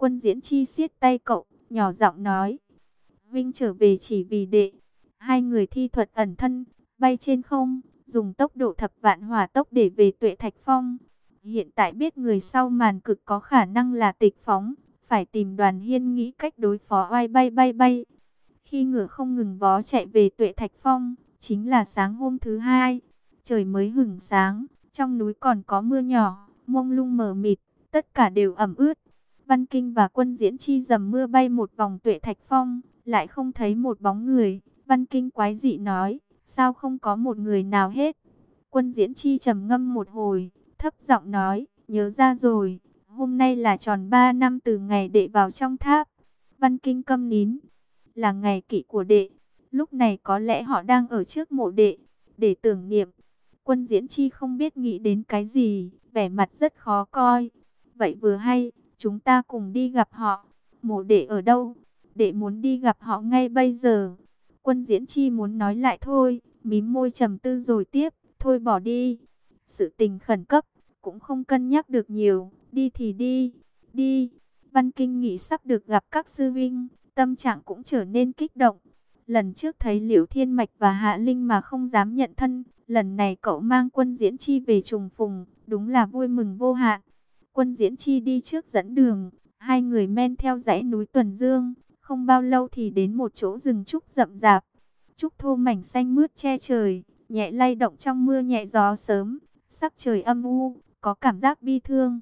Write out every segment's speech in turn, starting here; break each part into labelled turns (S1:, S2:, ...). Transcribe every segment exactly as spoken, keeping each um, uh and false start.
S1: Quân Diễn Chi siết tay cậu, nhỏ giọng nói. Vinh trở về chỉ vì đệ. Hai người thi thuật ẩn thân, bay trên không, dùng tốc độ thập vạn hỏa tốc để về Tuệ Thạch Phong. Hiện tại biết người sau màn cực có khả năng là Tịch Phóng, phải tìm Đoàn Hiên nghĩ cách đối phó oai bay bay bay. Khi ngựa không ngừng vó chạy về Tuệ Thạch Phong, chính là sáng hôm thứ hai. Trời mới hửng sáng, trong núi còn có mưa nhỏ, mông lung mờ mịt, tất cả đều ẩm ướt. Văn Kinh và Quân Diễn Chi dầm mưa bay một vòng Tuệ Thạch Phong, lại không thấy một bóng người. Văn Kinh quái dị nói, sao không có một người nào hết? Quân Diễn Chi trầm ngâm một hồi, thấp giọng nói, nhớ ra rồi, hôm nay là tròn ba năm từ ngày đệ vào trong tháp. Văn Kinh câm nín, là ngày kỵ của đệ, lúc này có lẽ họ đang ở trước mộ đệ, để tưởng niệm. Quân Diễn Chi không biết nghĩ đến cái gì, vẻ mặt rất khó coi. Vậy vừa hay, chúng ta cùng đi gặp họ. Mộ đệ ở đâu? Đệ muốn đi gặp họ ngay bây giờ. Quân Diễn Chi muốn nói lại thôi, mím môi trầm tư rồi tiếp, thôi bỏ đi. Sự tình khẩn cấp, cũng không cân nhắc được nhiều, đi thì đi, đi. Văn Kinh nghĩ sắp được gặp các sư vinh, tâm trạng cũng trở nên kích động. Lần trước thấy Liễu Thiên Mạch và Hạ Linh mà không dám nhận thân, lần này cậu mang Quân Diễn Chi về trùng phùng, đúng là vui mừng vô hạn. Quân Diễn Chi đi trước dẫn đường, hai người men theo dãy núi Tuần Dương, không bao lâu thì đến một chỗ rừng trúc rậm rạp. Trúc thô mảnh xanh mướt che trời, nhẹ lay động trong mưa nhẹ gió sớm, sắc trời âm u, có cảm giác bi thương.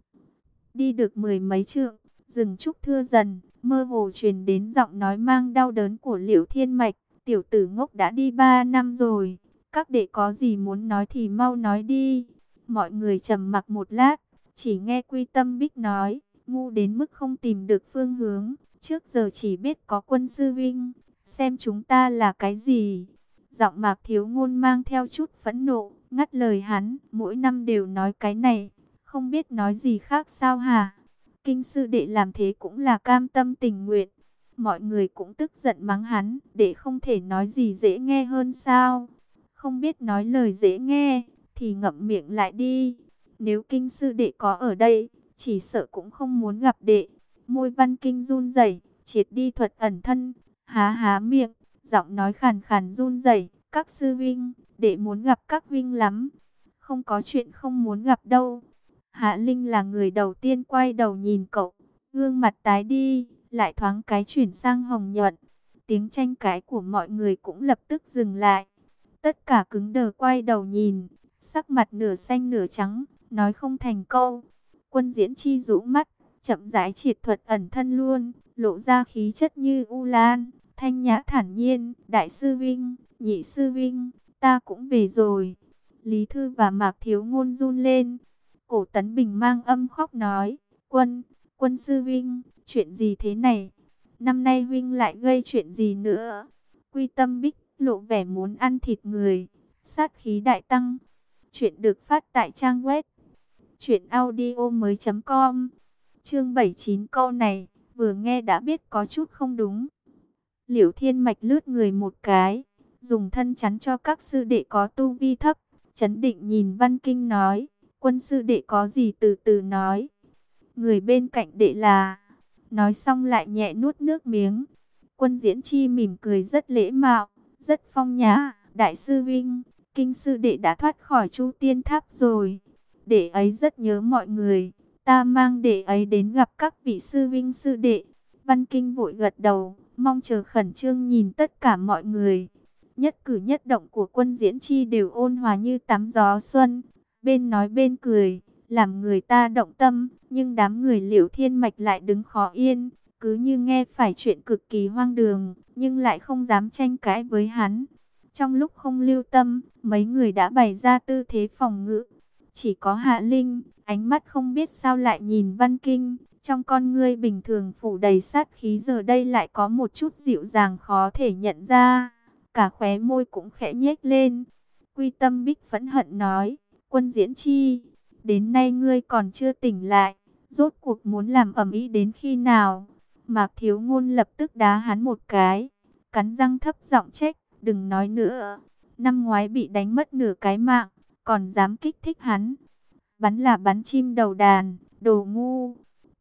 S1: Đi được mười mấy trượng, rừng trúc thưa dần, mơ hồ truyền đến giọng nói mang đau đớn của Liễu Thiên Mạch. Tiểu tử ngốc đã đi ba năm rồi, các đệ có gì muốn nói thì mau nói đi. Mọi người trầm mặc một lát, chỉ nghe Quy Tâm Bích nói, ngu đến mức không tìm được phương hướng, trước giờ chỉ biết có Quân sư vinh, xem chúng ta là cái gì. Giọng Mạc Thiếu Ngôn mang theo chút phẫn nộ, ngắt lời hắn, mỗi năm đều nói cái này, không biết nói gì khác sao hả? Kinh sư đệ làm thế cũng là cam tâm tình nguyện. Mọi người cũng tức giận mắng hắn, đệ không thể nói gì dễ nghe hơn sao? Không biết nói lời dễ nghe, thì ngậm miệng lại đi. Nếu kinh sư đệ có ở đây, chỉ sợ cũng không muốn gặp đệ. Môi Văn Kinh run rẩy, triệt đi thuật ẩn thân, há há miệng, giọng nói khàn khàn run rẩy, các sư vinh, đệ muốn gặp các vinh lắm. Không có chuyện không muốn gặp đâu. Hạ Linh là người đầu tiên quay đầu nhìn cậu, gương mặt tái đi, lại thoáng cái chuyển sang hồng nhuận. Tiếng tranh cãi của mọi người cũng lập tức dừng lại. Tất cả cứng đờ quay đầu nhìn, sắc mặt nửa xanh nửa trắng, nói không thành câu. Quân Diễn Chi rũ mắt, chậm rãi triệt thuật ẩn thân luôn, lộ ra khí chất như u lan, thanh nhã thản nhiên. Đại sư vinh, nhị sư vinh, ta cũng về rồi. Lý Thư và Mạc Thiếu Ngôn run lên. Cổ Tấn Bình mang âm khóc nói, Quân, Quân sư vinh, chuyện gì thế này? Năm nay vinh lại gây chuyện gì nữa? Quy Tâm Bích lộ vẻ muốn ăn thịt người, sát khí đại tăng. Chuyện được phát tại trang web truyện audio mới chấm com. Chương bảy mươi chín, câu này vừa nghe đã biết có chút không đúng. Liễu Thiên Mạch lướt người một cái, dùng thân chắn cho các sư đệ có tu vi thấp, trấn định nhìn Văn Kinh nói, Quân sư đệ có gì từ từ nói. Người bên cạnh đệ là... Nói xong lại nhẹ nuốt nước miếng. Quân Diễn Chi mỉm cười rất lễ mạo, rất phong nhã. Đại sư vinh, kinh sư đệ đã thoát khỏi Chu Tiên Tháp rồi. Đệ ấy rất nhớ mọi người. Ta mang đệ ấy đến gặp các vị sư vinh sư đệ. Văn Kinh vội gật đầu, mong chờ khẩn trương nhìn tất cả mọi người. Nhất cử nhất động của Quân Diễn Chi đều ôn hòa như tắm gió xuân. Bên nói bên cười, làm người ta động tâm, nhưng đám người Liễu Thiên Mạch lại đứng khó yên, cứ như nghe phải chuyện cực kỳ hoang đường, nhưng lại không dám tranh cãi với hắn. Trong lúc không lưu tâm, mấy người đã bày ra tư thế phòng ngự. Chỉ có Hạ Linh, ánh mắt không biết sao lại nhìn Văn Kinh, trong con ngươi bình thường phủ đầy sát khí giờ đây lại có một chút dịu dàng khó thể nhận ra, cả khóe môi cũng khẽ nhếch lên. Quy Tâm Bích phẫn hận nói, Quân Diễn Chi, đến nay ngươi còn chưa tỉnh lại, rốt cuộc muốn làm ầm ĩ đến khi nào? Mạc Thiếu Ngôn lập tức đá hắn một cái, cắn răng thấp giọng trách, đừng nói nữa. Năm ngoái bị đánh mất nửa cái mạng, còn dám kích thích hắn. Bắn là bắn chim đầu đàn, đồ ngu.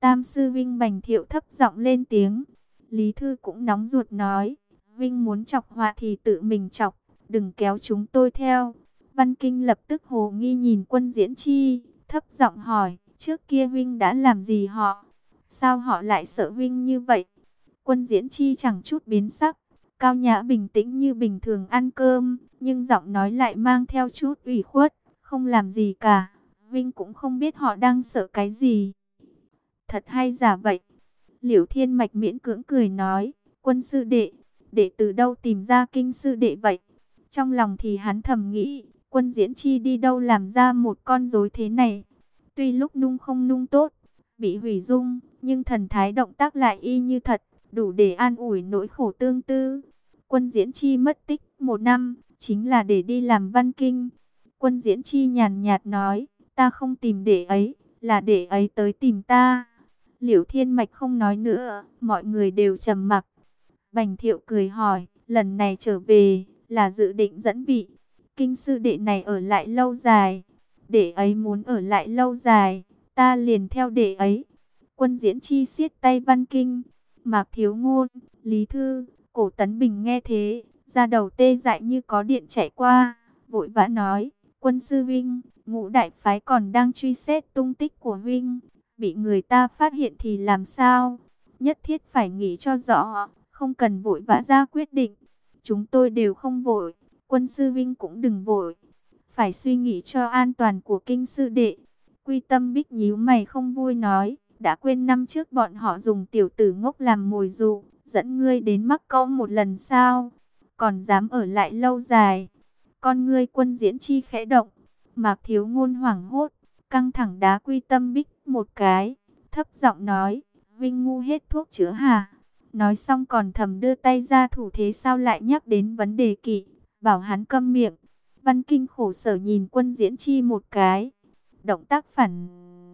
S1: Tam sư Vinh Bành Thiệu thấp giọng lên tiếng. Lý Thư cũng nóng ruột nói, Vinh muốn chọc họa thì tự mình chọc, đừng kéo chúng tôi theo. Văn Kinh lập tức hồ nghi nhìn Quân Diễn Chi, thấp giọng hỏi, trước kia Vinh đã làm gì họ? Sao họ lại sợ Vinh như vậy? Quân Diễn Chi chẳng chút biến sắc, cao nhã bình tĩnh như bình thường ăn cơm, nhưng giọng nói lại mang theo chút ủy khuất, không làm gì cả. Vinh cũng không biết họ đang sợ cái gì. Thật hay giả vậy? Liễu Thiên Mạch miễn cưỡng cười nói, Quân sư đệ, đệ từ đâu tìm ra Kinh sư đệ vậy? Trong lòng thì hắn thầm nghĩ, Quân Diễn Chi đi đâu làm ra một con rối thế này? Tuy lúc nung không nung tốt, bị hủy dung, nhưng thần thái động tác lại y như thật, đủ để an ủi nỗi khổ tương tư. Quân Diễn Chi mất tích một năm, chính là để đi làm Văn Kinh. Quân Diễn Chi nhàn nhạt nói, ta không tìm đệ ấy, là đệ ấy tới tìm ta. Liễu Thiên Mạch không nói nữa, mọi người đều trầm mặc. Bành Thiệu cười hỏi, lần này trở về, là dự định dẫn vị Kinh sư đệ này ở lại lâu dài. Đệ ấy muốn ở lại lâu dài, ta liền theo đệ ấy. Quân Diễn Chi siết tay Văn Kinh, Mạc Thiếu Ngôn, Lý Thư, Cổ Tấn Bình nghe thế, da đầu tê dại như có điện chạy qua, vội vã nói, Quân sư Vinh, Ngũ đại phái còn đang truy xét tung tích của Vinh, bị người ta phát hiện thì làm sao? Nhất thiết phải nghĩ cho rõ, không cần vội vã ra quyết định. Chúng tôi đều không vội, Quân sư Vinh cũng đừng vội, phải suy nghĩ cho an toàn của Kinh sư đệ. Quy Tâm Bích nhíu mày không vui nói, đã quên năm trước bọn họ dùng tiểu tử ngốc làm mồi dụ, dẫn ngươi đến mắc câu một lần sao? Còn dám ở lại lâu dài? Con ngươi Quân Diễn Chi khẽ động, Mạc Thiếu Ngôn hoảng hốt, căng thẳng đá Quy Tâm Bích một cái, thấp giọng nói, Vinh ngu hết thuốc chữa hả? Nói xong còn thầm đưa tay ra thủ thế sao lại nhắc đến vấn đề kỵ, bảo hắn câm miệng. Văn Kinh khổ sở nhìn Quân Diễn Chi một cái, động tác phản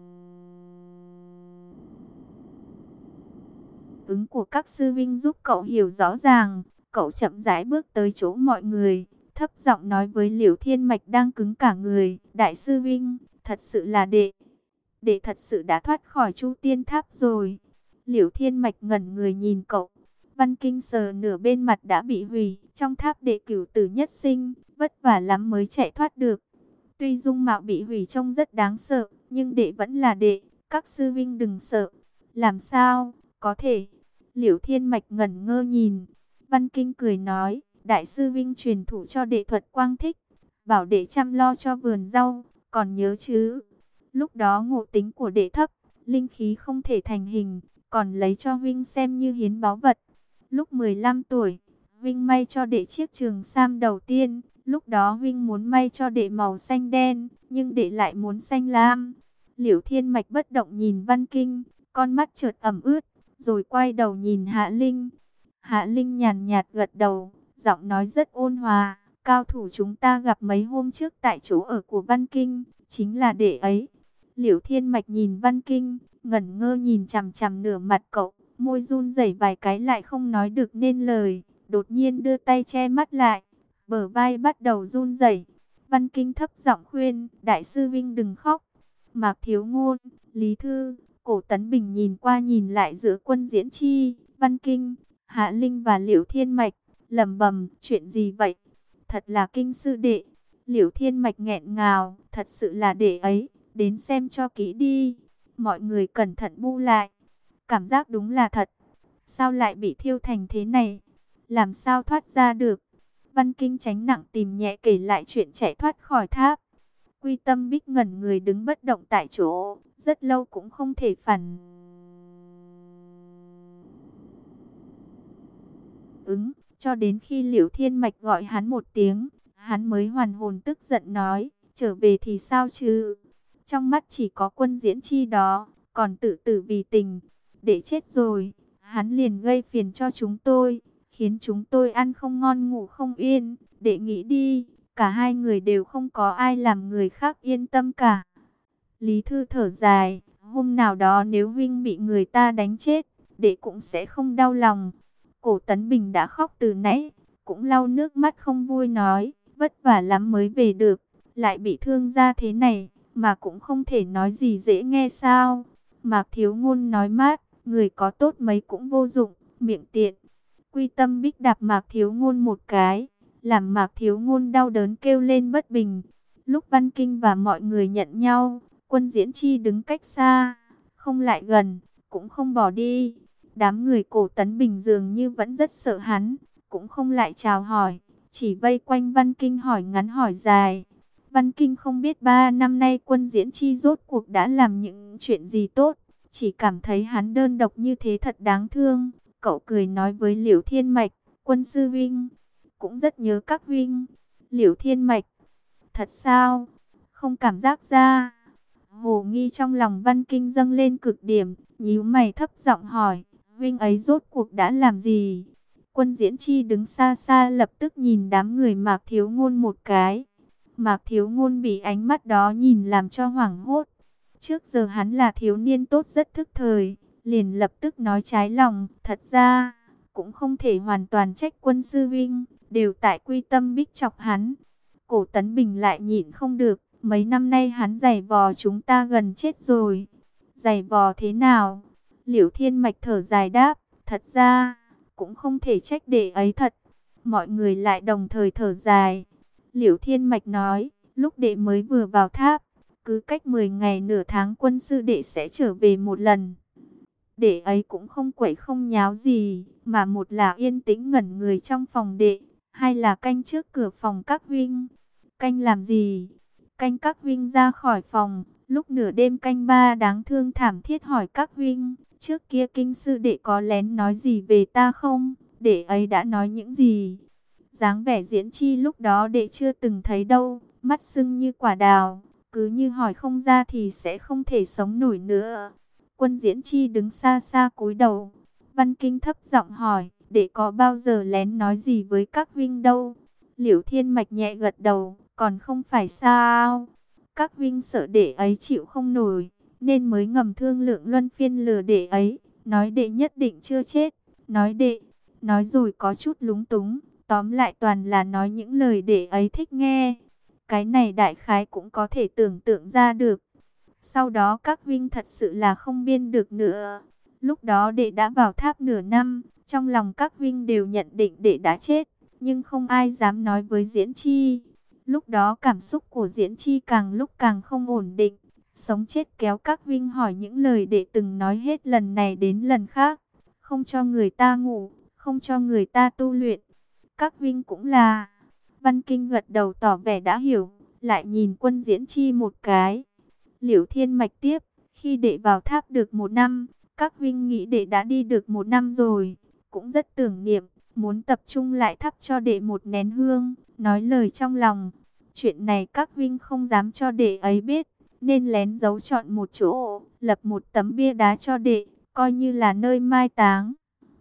S1: ứng của các sư vinh giúp cậu hiểu rõ ràng. Cậu chậm rãi bước tới chỗ mọi người, thấp giọng nói với Liễu Thiên Mạch đang cứng cả người, đại sư Vinh, thật sự là đệ, đệ thật sự đã thoát khỏi Chu Tiên Tháp rồi. Liễu Thiên Mạch ngẩn người nhìn cậu, Văn Kinh sờ nửa bên mặt đã bị hủy, trong tháp đệ cửu tử nhất sinh, vất vả lắm mới chạy thoát được. Tuy dung mạo bị hủy trông rất đáng sợ, nhưng đệ vẫn là đệ, các sư vinh đừng sợ. Làm sao, có thể? Liễu Thiên Mạch ngẩn ngơ nhìn, Văn Kinh cười nói, đại sư vinh truyền thụ cho đệ thuật quang thích, bảo đệ chăm lo cho vườn rau, còn nhớ chứ? Lúc đó ngộ tính của đệ thấp, linh khí không thể thành hình, còn lấy cho Vinh xem như hiến báu vật. Lúc mười lăm tuổi, Vinh may cho đệ chiếc trường sam đầu tiên. Lúc đó Vinh muốn may cho đệ màu xanh đen, nhưng đệ lại muốn xanh lam. Liễu Thiên Mạch bất động nhìn Văn Kinh, con mắt chợt ẩm ướt, rồi quay đầu nhìn Hạ Linh. Hạ Linh nhàn nhạt gật đầu, giọng nói rất ôn hòa. Cao thủ chúng ta gặp mấy hôm trước tại chỗ ở của Văn Kinh, chính là đệ ấy. Liễu Thiên Mạch nhìn Văn Kinh, ngẩn ngơ nhìn chằm chằm nửa mặt cậu, môi run rẩy vài cái lại không nói được nên lời, đột nhiên đưa tay che mắt lại, bờ vai bắt đầu run rẩy. Văn Kinh thấp giọng khuyên, đại sư Vinh đừng khóc. Mạc Thiếu Ngôn, Lý Thư, Cổ Tấn Bình nhìn qua nhìn lại giữa Quân Diễn Chi, Văn Kinh, Hạ Linh và Liễu Thiên Mạch, lẩm bẩm, chuyện gì vậy? Thật là Kinh sư đệ. Liễu Thiên Mạch nghẹn ngào, thật sự là đệ ấy, đến xem cho kỹ đi. Mọi người cẩn thận bu lại, cảm giác đúng là thật. Sao lại bị thiêu thành thế này? Làm sao thoát ra được? Văn Kinh tránh nặng tìm nhẹ kể lại chuyện chạy thoát khỏi tháp. Quy Tâm Bích ngẩn người đứng bất động tại chỗ, rất lâu cũng không thể phản ứng, cho đến khi Liễu Thiên Mạch gọi hắn một tiếng, hắn mới hoàn hồn tức giận nói, trở về thì sao chứ? Trong mắt chỉ có Quân Diễn Chi đó, còn tự tử vì tình, để chết rồi, hắn liền gây phiền cho chúng tôi, khiến chúng tôi ăn không ngon ngủ không yên, để nghĩ đi, cả hai người đều không có ai làm người khác yên tâm cả. Lý Thư thở dài, hôm nào đó nếu Vinh bị người ta đánh chết, đệ cũng sẽ không đau lòng. Cổ Tấn Bình đã khóc từ nãy, cũng lau nước mắt không vui nói, vất vả lắm mới về được, lại bị thương ra thế này, mà cũng không thể nói gì dễ nghe sao. Mạc Thiếu Ngôn nói mát, người có tốt mấy cũng vô dụng, miệng tiện. Quy Tâm Bích đạp Mạc Thiếu Ngôn một cái, làm Mạc Thiếu Ngôn đau đớn kêu lên bất bình. Lúc Văn Kinh và mọi người nhận nhau, Quân Diễn Chi đứng cách xa, không lại gần, cũng không bỏ đi. Đám người Cổ Tấn Bình dường như vẫn rất sợ hắn, cũng không lại chào hỏi, chỉ vây quanh Văn Kinh hỏi ngắn hỏi dài. Văn Kinh không biết ba năm nay Quân Diễn Chi rốt cuộc đã làm những chuyện gì tốt, chỉ cảm thấy hắn đơn độc như thế thật đáng thương. Cậu cười nói với Liễu Thiên Mạch, Quân sư huynh, cũng rất nhớ các huynh. Liễu Thiên Mạch, thật sao? Không cảm giác ra. Hồ nghi trong lòng Văn Kinh dâng lên cực điểm, nhíu mày thấp giọng hỏi, huynh ấy rốt cuộc đã làm gì? Quân Diễn Chi đứng xa xa lập tức nhìn đám người Mạc Thiếu Ngôn một cái. Mạc Thiếu Ngôn bị ánh mắt đó nhìn làm cho hoảng hốt. Trước giờ hắn là thiếu niên tốt rất thức thời, liền lập tức nói trái lòng, thật ra cũng không thể hoàn toàn trách Quân sư huynh, đều tại Quy Tâm Bích chọc hắn. Cổ Tấn Bình lại nhịn không được, mấy năm nay hắn giày vò chúng ta gần chết rồi. Giày vò thế nào? Liễu Thiên Mạch thở dài đáp, thật ra cũng không thể trách đệ ấy thật. Mọi người lại đồng thời thở dài. Liễu Thiên Mạch nói, lúc đệ mới vừa vào tháp, cứ cách mười ngày nửa tháng Quân sư đệ sẽ trở về một lần. Đệ ấy cũng không quậy không nháo gì, mà một là yên tĩnh ngẩn người trong phòng đệ, hai là canh trước cửa phòng các huynh. Canh làm gì? Canh các huynh ra khỏi phòng, lúc nửa đêm canh ba đáng thương thảm thiết hỏi các huynh, trước kia kinh sư đệ có lén nói gì về ta không? Đệ ấy đã nói những gì? Dáng vẻ Diễn Chi lúc đó đệ chưa từng thấy đâu, mắt sưng như quả đào, cứ như hỏi không ra thì sẽ không thể sống nổi nữa. Quân Diễn Chi đứng xa xa cúi đầu. Văn Kinh thấp giọng hỏi, đệ có bao giờ lén nói gì với các huynh đâu? Liễu Thiên Mạch nhẹ gật đầu, còn không phải sao? Các huynh sợ đệ ấy chịu không nổi, nên mới ngầm thương lượng luân phiên lừa đệ ấy, nói đệ nhất định chưa chết, nói đệ, nói rồi có chút lúng túng, tóm lại toàn là nói những lời đệ ấy thích nghe. Cái này đại khái cũng có thể tưởng tượng ra được. Sau đó các huynh thật sự là không biên được nữa. Lúc đó đệ đã vào tháp nửa năm, trong lòng các huynh đều nhận định đệ đã chết, nhưng không ai dám nói với Diễn Chi. Lúc đó cảm xúc của Diễn Chi càng lúc càng không ổn định, sống chết kéo các huynh hỏi những lời đệ từng nói hết lần này đến lần khác, không cho người ta ngủ, không cho người ta tu luyện. Các huynh cũng là. Văn Kinh gật đầu tỏ vẻ đã hiểu, lại nhìn Quân Diễn Chi một cái. Liễu Thiên Mạch tiếp, khi đệ vào tháp được một năm, các huynh nghĩ đệ đã đi được một năm rồi, cũng rất tưởng niệm, muốn tập trung lại thắp cho đệ một nén hương, nói lời trong lòng. Chuyện này các huynh không dám cho đệ ấy biết, nên lén giấu chọn một chỗ, lập một tấm bia đá cho đệ, coi như là nơi mai táng.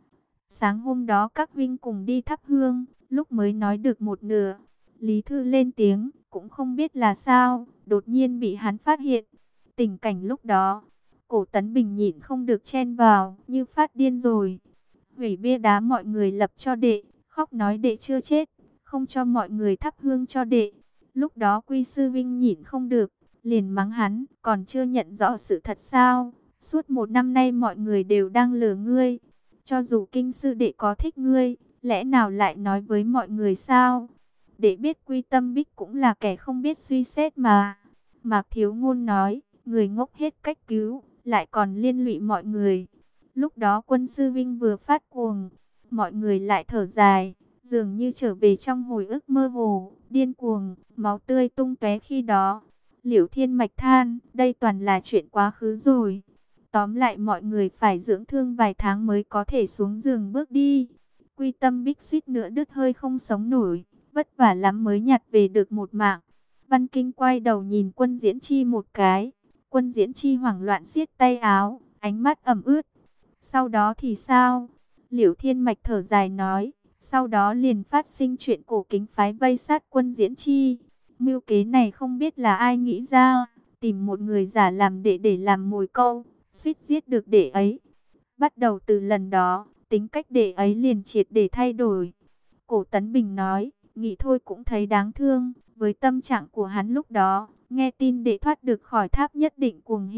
S1: Sáng hôm đó các huynh cùng đi thắp hương, lúc mới nói được một nửa, Lý Thư lên tiếng, cũng không biết là sao, đột nhiên bị hắn phát hiện. Tình cảnh lúc đó, Cổ Tấn Bình nhịn không được chen vào, như phát điên rồi. Hủy bia đá mọi người lập cho đệ, khóc nói đệ chưa chết, không cho mọi người thắp hương cho đệ. Lúc đó Quy Sư Vinh nhịn không được, liền mắng hắn, còn chưa nhận rõ sự thật sao? Suốt một năm nay mọi người đều đang lừa ngươi. Cho dù kinh sư đệ có thích ngươi, lẽ nào lại nói với mọi người sao? Để biết Quy Tâm Bích cũng là kẻ không biết suy xét mà. Mạc Thiếu Ngôn nói, người ngốc hết cách cứu, lại còn liên lụy mọi người. Lúc đó Quân sư Vinh vừa phát cuồng, mọi người lại thở dài, dường như trở về trong hồi ức mơ hồ, điên cuồng, máu tươi tung tóe khi đó. Liễu Thiên Mạch than, đây toàn là chuyện quá khứ rồi. Tóm lại mọi người phải dưỡng thương vài tháng mới có thể xuống giường bước đi. Quy Tâm Bích suýt nữa đứt hơi không sống nổi, vất vả lắm mới nhặt về được một mạng. Văn Kinh quay đầu nhìn Quân Diễn Chi một cái. Quân Diễn Chi hoảng loạn siết tay áo, ánh mắt ẩm ướt. Sau đó thì sao? Liễu Thiên Mạch thở dài nói, sau đó liền phát sinh chuyện cổ kính phái vây sát Quân Diễn Chi. Mưu kế này không biết là ai nghĩ ra, tìm một người giả làm đệ để làm mồi câu, suýt giết được đệ ấy. Bắt đầu từ lần đó, tính cách đệ ấy liền triệt để thay đổi. Cổ Tấn Bình nói, nghĩ thôi cũng thấy đáng thương, với tâm trạng của hắn lúc đó, nghe tin đệ thoát được khỏi tháp nhất định cuồng hỉ,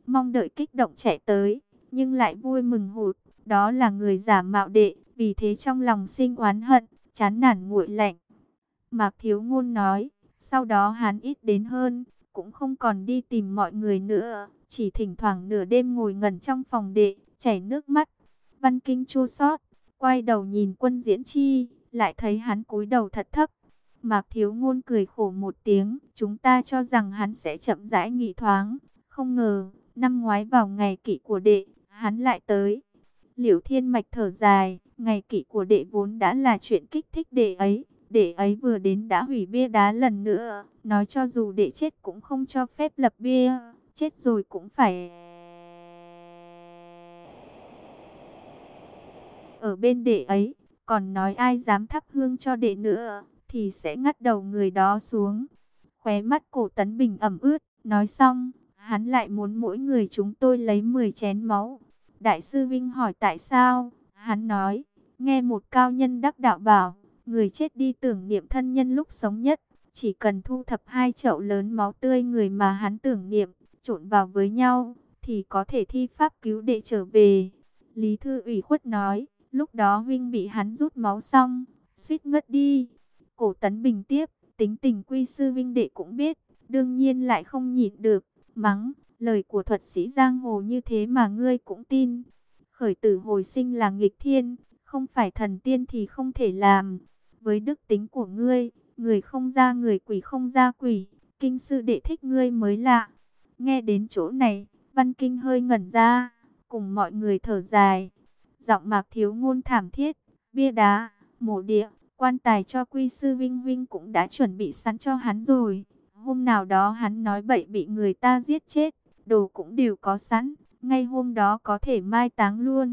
S1: mong đợi kích động chạy tới, nhưng lại vui mừng hụt, đó là người giả mạo đệ, vì thế trong lòng sinh oán hận, chán nản nguội lạnh. Mạc Thiếu Ngôn nói, sau đó hắn ít đến hơn, cũng không còn đi tìm mọi người nữa, chỉ thỉnh thoảng nửa đêm ngồi ngẩn trong phòng đệ, chảy nước mắt. Văn Kinh chua xót, quay đầu nhìn Quân Diễn Chi, lại thấy hắn cúi đầu thật thấp. Mạc Thiếu Ngôn cười khổ một tiếng, chúng ta cho rằng hắn sẽ chậm rãi nghỉ thoáng, không ngờ, năm ngoái vào ngày kỷ của đệ, hắn lại tới. Liễu Thiên Mạch thở dài, ngày kỷ của đệ vốn đã là chuyện kích thích đệ ấy, đệ ấy vừa đến đã hủy bia đá lần nữa, nói cho dù đệ chết cũng không cho phép lập bia, chết rồi cũng phải ở bên đệ ấy, còn nói ai dám thắp hương cho đệ nữa, thì sẽ ngắt đầu người đó xuống. Khóe mắt Cổ Tấn Bình ẩm ướt, nói xong, hắn lại muốn mỗi người chúng tôi lấy mười chén máu. Đại sư Vinh hỏi tại sao, hắn nói, nghe một cao nhân đắc đạo bảo, người chết đi tưởng niệm thân nhân lúc sống nhất, chỉ cần thu thập hai chậu lớn máu tươi người mà hắn tưởng niệm, trộn vào với nhau, thì có thể thi pháp cứu đệ trở về. Lý Thư ủy khuất nói, lúc đó huynh bị hắn rút máu xong, suýt ngất đi. Cổ Tấn Bình tiếp, tính tình Quy sư Vinh đệ cũng biết, đương nhiên lại không nhịn được, mắng, lời của thuật sĩ giang hồ như thế mà ngươi cũng tin. Khởi tử hồi sinh là nghịch thiên, không phải thần tiên thì không thể làm. Với đức tính của ngươi, người không ra người, quỷ không ra quỷ, kinh sư đệ thích ngươi mới lạ. Nghe đến chỗ này, Văn Kinh hơi ngẩn ra, cùng mọi người thở dài. Giọng Mạc Thiếu Ngôn thảm thiết, bia đá, mộ địa, quan tài cho Quy sư Vinh Vinh cũng đã chuẩn bị sẵn cho hắn rồi. Hôm nào đó hắn nói bậy bị người ta giết chết, đồ cũng đều có sẵn, ngay hôm đó có thể mai táng luôn.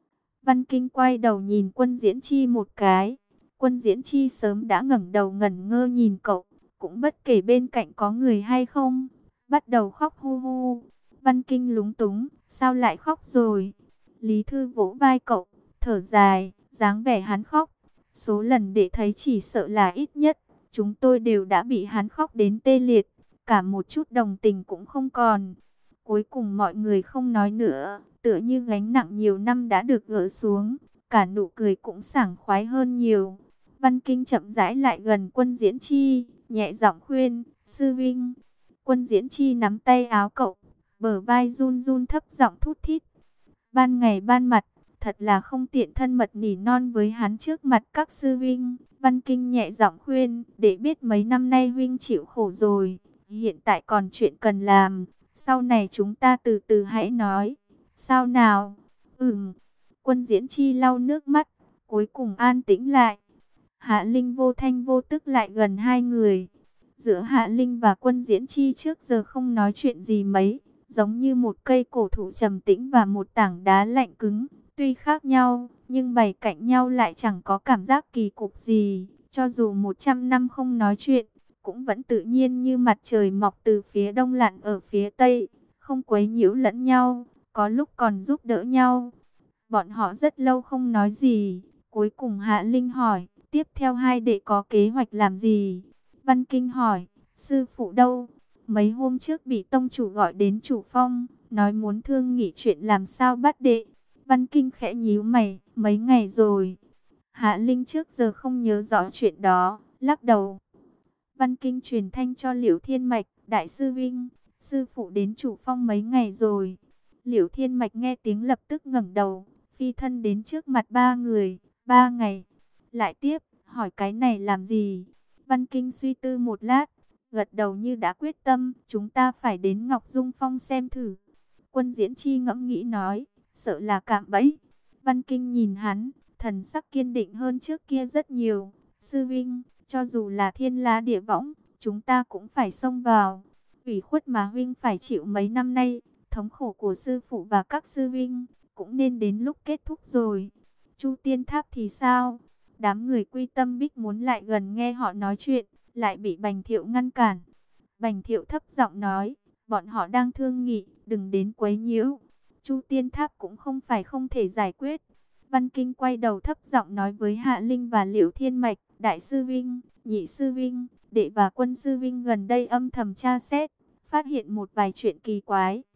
S1: Văn Kinh quay đầu nhìn Quân Diễn Chi một cái. Quân Diễn Chi sớm đã ngẩng đầu ngẩn ngơ nhìn cậu, cũng bất kể bên cạnh có người hay không, bắt đầu khóc hu hu. Văn Kinh lúng túng, sao lại khóc rồi? Lý Thư vỗ vai cậu, thở dài, dáng vẻ hắn khóc. Số lần để thấy chỉ sợ là ít nhất, chúng tôi đều đã bị hắn khóc đến tê liệt, cả một chút đồng tình cũng không còn. Cuối cùng mọi người không nói nữa, tựa như gánh nặng nhiều năm đã được gỡ xuống, cả nụ cười cũng sảng khoái hơn nhiều. Văn Kinh chậm rãi lại gần Quân Diễn Chi, nhẹ giọng khuyên, sư Vinh. Quân Diễn Chi nắm tay áo cậu, bờ vai run run thấp giọng thút thít. Ban ngày ban mặt, thật là không tiện thân mật nỉ non với hắn trước mặt các sư Vinh. Văn Kinh nhẹ giọng khuyên, để biết mấy năm nay Vinh chịu khổ rồi, hiện tại còn chuyện cần làm, sau này chúng ta từ từ hãy nói. Sao nào? Ừm. Quân Diễn Chi lau nước mắt, cuối cùng an tĩnh lại. Hạ Linh vô thanh vô tức lại gần hai người. Giữa Hạ Linh và Quân Diễn Chi trước giờ không nói chuyện gì mấy, giống như một cây cổ thụ trầm tĩnh và một tảng đá lạnh cứng. Tuy khác nhau, nhưng bày cạnh nhau lại chẳng có cảm giác kỳ cục gì. Cho dù một trăm năm không nói chuyện, cũng vẫn tự nhiên như mặt trời mọc từ phía đông lặn ở phía tây, không quấy nhiễu lẫn nhau, có lúc còn giúp đỡ nhau. Bọn họ rất lâu không nói gì, cuối cùng Hạ Linh hỏi, tiếp theo hai đệ có kế hoạch làm gì? Văn Kinh hỏi, sư phụ đâu? Mấy hôm trước bị tông chủ gọi đến chủ phong, nói muốn thương nghị chuyện làm sao bắt đệ. Văn Kinh khẽ nhíu mày, mấy ngày rồi. Hạ Linh trước giờ không nhớ rõ chuyện đó, lắc đầu. Văn Kinh truyền thanh cho Liễu Thiên Mạch, đại sư Vinh, sư phụ đến chủ phong mấy ngày rồi. Liễu Thiên Mạch nghe tiếng lập tức ngẩng đầu, phi thân đến trước mặt ba người, ba ngày. Lại tiếp, hỏi cái này làm gì? Văn Kinh suy tư một lát, gật đầu như đã quyết tâm, chúng ta phải đến Ngọc Dung Phong xem thử. Quân Diễn Chi ngẫm nghĩ nói, sợ là cạm bẫy. Văn Kinh nhìn hắn, thần sắc kiên định hơn trước kia rất nhiều. Sư Vinh, cho dù là thiên lá địa võng, chúng ta cũng phải xông vào. Ủy khuất mà Vinh phải chịu mấy năm nay, thống khổ của sư phụ và các sư Vinh, cũng nên đến lúc kết thúc rồi. Chu Tiên Tháp thì sao? Đám người Quy Tâm Bích muốn lại gần nghe họ nói chuyện, lại bị Bành Thiệu ngăn cản. Bành Thiệu thấp giọng nói, bọn họ đang thương nghị, đừng đến quấy nhiễu. Chu Tiên Tháp cũng không phải không thể giải quyết. Văn Kinh quay đầu thấp giọng nói với Hạ Linh và Liễu Thiên Mạch, đại sư Vinh, nhị sư Vinh, đệ và Quân sư Vinh gần đây âm thầm tra xét, phát hiện một vài chuyện kỳ quái.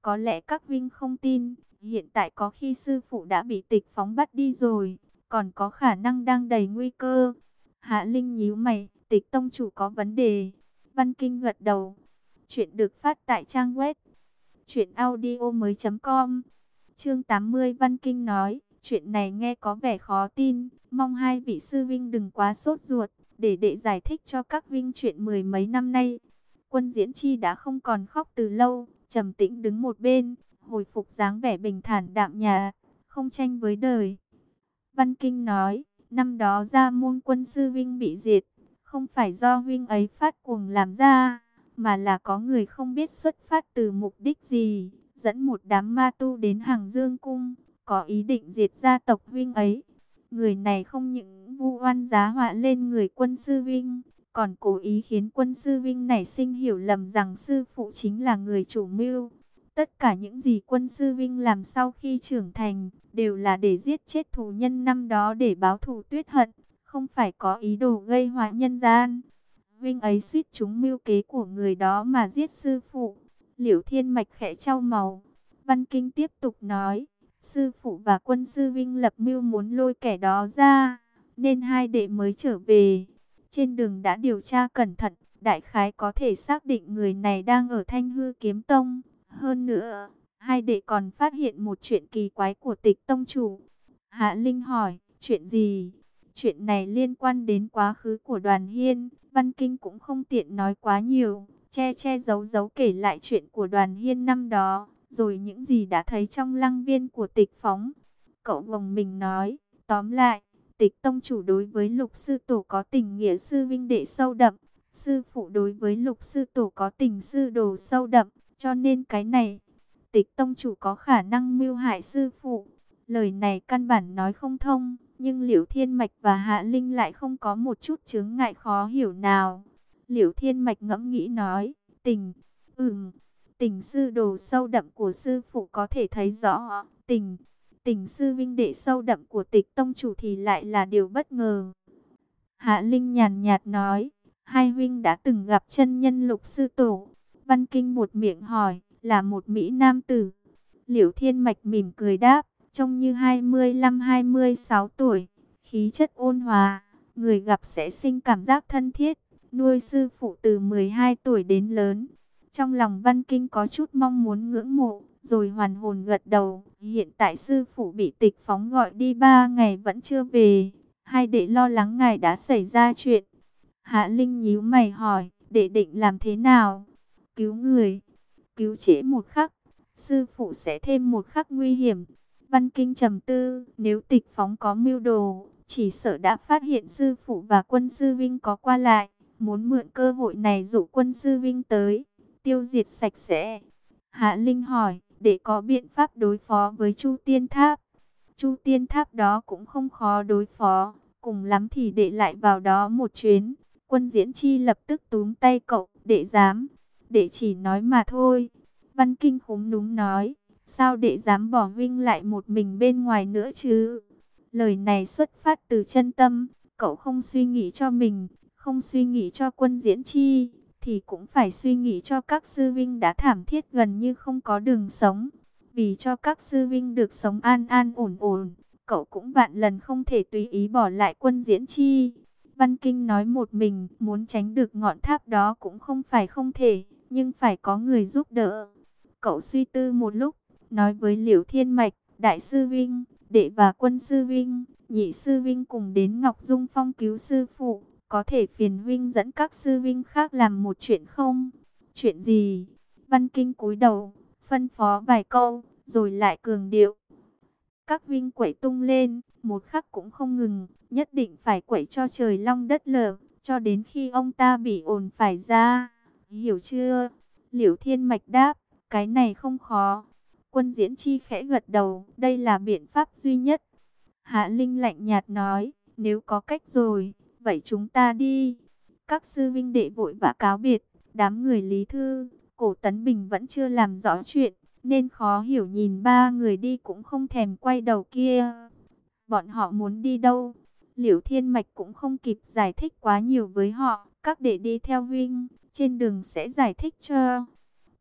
S1: Có lẽ các huynh không tin, hiện tại có khi sư phụ đã bị tịch phóng bắt đi rồi, còn có khả năng đang đầy nguy cơ. Hạ Linh nhíu mày, Tịch tông chủ có vấn đề. Văn Kinh gật đầu. Chuyện được phát tại trang web truyện audio mới chấm com. Chương tám mươi Văn Kinh nói, chuyện này nghe có vẻ khó tin, mong hai vị sư vinh đừng quá sốt ruột, để đệ giải thích cho các vinh chuyện mười mấy năm nay. Quân Diễn Chi đã không còn khóc từ lâu, trầm tĩnh đứng một bên, hồi phục dáng vẻ bình thản đạm nhã, không tranh với đời. Văn Kinh nói, năm đó Gia Môn Quân sư vinh bị diệt, không phải do huynh ấy phát cuồng làm ra, mà là có người không biết xuất phát từ mục đích gì, dẫn một đám ma tu đến Hàng Dương Cung, có ý định diệt gia tộc huynh ấy. Người này không những vu oan giá họa lên người Quân sư vinh, còn cố ý khiến Quân sư vinh nảy sinh hiểu lầm rằng sư phụ chính là người chủ mưu. Tất cả những gì Quân sư vinh làm sau khi trưởng thành, đều là để giết chết thù nhân năm đó để báo thù tuyết hận, không phải có ý đồ gây họa nhân gian. Vinh ấy suýt trúng mưu kế của người đó mà giết sư phụ. Liễu Thiên Mạch khẽ chau màu. Văn Kinh tiếp tục nói, sư phụ và Quân sư Vinh lập mưu muốn lôi kẻ đó ra, nên hai đệ mới trở về. Trên đường đã điều tra cẩn thận, đại khái có thể xác định người này đang ở Thanh Hư Kiếm Tông. Hơn nữa, hai đệ còn phát hiện một chuyện kỳ quái của Tịch tông chủ. Hạ Linh hỏi, chuyện gì? Chuyện này liên quan đến quá khứ của Đoàn Hiên. Văn Kinh cũng không tiện nói quá nhiều, che che giấu giấu kể lại chuyện của Đoàn Hiên năm đó, rồi những gì đã thấy trong lăng viên của Tịch Phóng. Cậu gồng mình nói, tóm lại, Tịch tông chủ đối với Lục sư tổ có tình nghĩa sư vinh đệ sâu đậm, sư phụ đối với Lục sư tổ có tình sư đồ sâu đậm, cho nên cái này, Tịch tông chủ có khả năng mưu hại sư phụ. Lời này căn bản nói không thông, nhưng Liễu Thiên Mạch và Hạ Linh lại không có một chút chướng ngại khó hiểu nào. Liễu Thiên Mạch ngẫm nghĩ nói, tình, ừm, tình sư đồ sâu đậm của sư phụ có thể thấy rõ, tình, tình sư vinh đệ sâu đậm của Tịch tông chủ thì lại là điều bất ngờ. Hạ Linh nhàn nhạt nói, hai huynh đã từng gặp chân nhân Lục sư tổ. Văn Kinh một miệng hỏi, là một mỹ nam tử. Liễu Thiên Mạch mỉm cười đáp, trông như hai mươi lăm hai mươi sáu tuổi, khí chất ôn hòa, người gặp sẽ sinh cảm giác thân thiết, nuôi sư phụ từ mười hai tuổi đến lớn. Trong lòng Văn Kinh có chút mong muốn ngưỡng mộ, rồi hoàn hồn gật đầu. Hiện tại sư phụ bị Tịch Phóng gọi đi ba ngày vẫn chưa về, hai đệ lo lắng ngài đã xảy ra chuyện. Hạ Linh nhíu mày hỏi, đệ định làm thế nào? Cứu người, cứu trễ một khắc, sư phụ sẽ thêm một khắc nguy hiểm. Văn Kinh trầm tư, nếu Tịch Phóng có mưu đồ, chỉ sợ đã phát hiện sư phụ và Quân sư Vinh có qua lại, muốn mượn cơ hội này dụ Quân sư Vinh tới, tiêu diệt sạch sẽ. Hạ Linh hỏi, để có biện pháp đối phó với Chu Tiên Tháp? Chu Tiên Tháp đó cũng không khó đối phó, cùng lắm thì đệ lại vào đó một chuyến. Quân Diễn Chi lập tức túm tay cậu, đệ dám, đệ chỉ nói mà thôi. Văn Kinh khúm núm nói, sao đệ dám bỏ Vinh lại một mình bên ngoài nữa chứ? Lời này xuất phát từ chân tâm, cậu không suy nghĩ cho mình, không suy nghĩ cho Quân Diễn Chi, thì cũng phải suy nghĩ cho các sư vinh đã thảm thiết gần như không có đường sống. Vì cho các sư vinh được sống an an ổn ổn, cậu cũng vạn lần không thể tùy ý bỏ lại Quân Diễn Chi. Văn Kinh nói một mình, muốn tránh được ngọn tháp đó cũng không phải không thể, nhưng phải có người giúp đỡ. Cậu suy tư một lúc, nói với Liễu Thiên Mạch, Đại sư Vinh, đệ và Quân sư Vinh, nhị sư Vinh cùng đến Ngọc Dung Phong cứu sư phụ, có thể phiền huynh dẫn các sư Vinh khác làm một chuyện không? Chuyện gì? Văn Kinh cúi đầu, phân phó vài câu, rồi lại cường điệu. Các Vinh quẩy tung lên, một khắc cũng không ngừng, nhất định phải quẩy cho trời long đất lở, cho đến khi ông ta bị ồn phải ra. Hiểu chưa? Liễu Thiên Mạch đáp, cái này không khó. Quân Diễn Chi khẽ gật đầu, đây là biện pháp duy nhất. Hạ Linh lạnh nhạt nói, nếu có cách rồi, vậy chúng ta đi. Các sư vinh đệ vội vã cáo biệt, đám người Lý Thư, Cổ Tấn Bình vẫn chưa làm rõ chuyện, nên khó hiểu nhìn ba người đi cũng không thèm quay đầu kia. Bọn họ muốn đi đâu? Liễu Thiên Mạch cũng không kịp giải thích quá nhiều với họ, các đệ đi theo huynh, trên đường sẽ giải thích cho.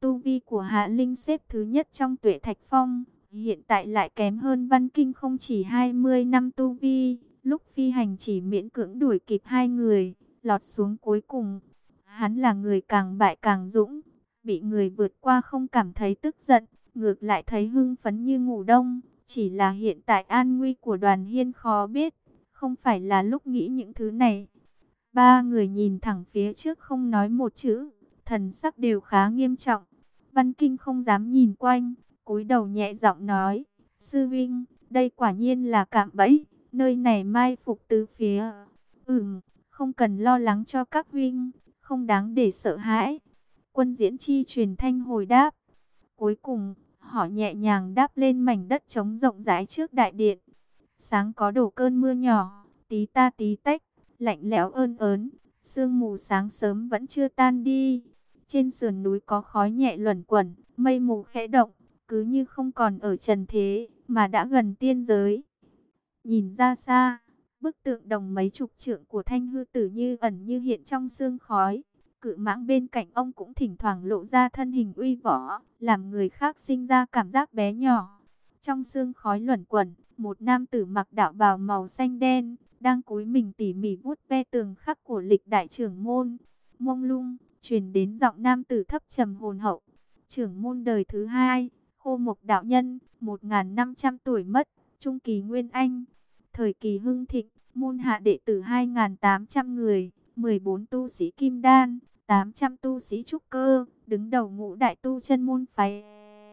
S1: tu vi của Hạ Linh xếp thứ nhất trong Tuệ Thạch Phong, hiện tại lại kém hơn Văn Kinh không chỉ hai mươi năm tu vi, lúc phi hành chỉ miễn cưỡng đuổi kịp hai người, lọt xuống cuối cùng. Hắn là người càng bại càng dũng, bị người vượt qua không cảm thấy tức giận, ngược lại thấy hưng phấn như ngủ đông. Chỉ là hiện tại an nguy của Đoàn Hiên khó biết, không phải là lúc nghĩ những thứ này. Ba người nhìn thẳng phía trước không nói một chữ, thần sắc đều khá nghiêm trọng. Văn Kinh không dám nhìn quanh, cúi đầu nhẹ giọng nói, sư vinh, đây quả nhiên là cạm bẫy, nơi này mai phục tứ phía. Ừm, không cần lo lắng cho các huynh, không đáng để sợ hãi. Quân Diễn Chi truyền thanh hồi đáp. Cuối cùng, họ nhẹ nhàng đáp lên mảnh đất trống rộng rãi trước đại điện. Sáng có đổ cơn mưa nhỏ, tí ta tí tách, lạnh lẽo ơn ớn, sương mù sáng sớm vẫn chưa tan đi. Trên sườn núi có khói nhẹ luẩn quẩn, mây mù khẽ động, cứ như không còn ở trần thế, mà đã gần tiên giới. Nhìn ra xa, bức tượng đồng mấy chục trượng của Thanh Hư Tử như ẩn như hiện trong sương khói. Cự mãng bên cạnh ông cũng thỉnh thoảng lộ ra thân hình uy võ, làm người khác sinh ra cảm giác bé nhỏ. Trong sương khói luẩn quẩn, một nam tử mặc đạo bào màu xanh đen, đang cúi mình tỉ mỉ vuốt ve tường khắc của lịch đại trưởng môn. Mông lung, truyền đến giọng nam tử thấp trầm hồn hậu. Trưởng môn đời thứ hai, Khô Mộc đạo nhân, một nghìn năm trăm tuổi mất, trung kỳ nguyên anh. Thời kỳ hưng thịnh, môn hạ đệ tử hai nghìn tám trăm người, mười bốn tu sĩ kim đan, tám trăm tu sĩ trúc cơ, đứng đầu ngũ đại tu chân môn phái.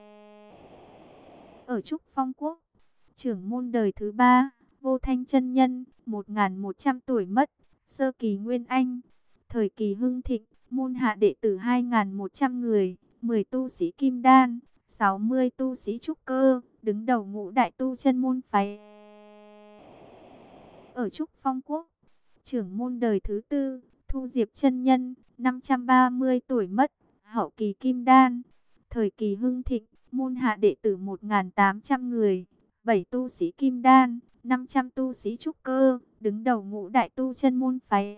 S1: Ở Trúc Phong Quốc, trưởng môn đời thứ ba, Vô Thanh chân nhân, một nghìn một trăm tuổi mất, sơ kỳ nguyên anh. Thời kỳ hưng thịnh, môn hạ đệ tử hai nghìn một trăm người, mười tu sĩ kim đan, sáu mươi tu sĩ trúc cơ, đứng đầu ngũ đại tu chân môn phái. Ở Trúc Phong Quốc, trưởng môn đời thứ tư, Thu Diệp chân nhân, năm trăm ba mươi tuổi mất, hậu kỳ kim đan. Thời kỳ hưng thịnh, môn hạ đệ tử một nghìn tám trăm người, bảy tu sĩ kim đan, năm trăm tu sĩ trúc cơ, đứng đầu ngũ đại tu chân môn phái.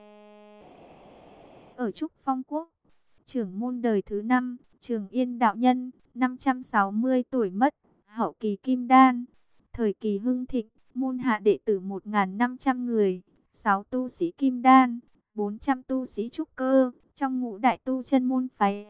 S1: Ở Trúc Phong Quốc, trưởng môn đời thứ năm, Trường Yên đạo nhân, năm trăm sáu mươi tuổi mất, hậu kỳ kim đan. Thời kỳ hưng thịnh, môn hạ đệ tử một nghìn năm trăm người, sáu tu sĩ kim đan, bốn trăm tu sĩ trúc cơ, trong ngũ đại tu chân môn phái.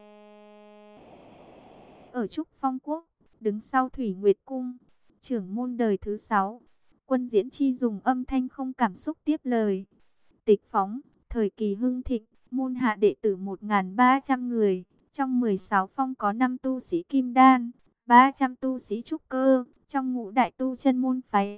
S1: Ở Trúc Phong Quốc, đứng sau Thủy Nguyệt Cung, trưởng môn đời thứ sáu, Quân Diễn Chi dùng âm thanh không cảm xúc tiếp lời. Tịch phóng, thời kỳ hưng thịnh, môn hạ đệ tử một nghìn ba trăm người, trong mười sáu phong có năm tu sĩ kim đan, ba trăm tu sĩ trúc cơ, trong ngũ đại tu chân môn phái.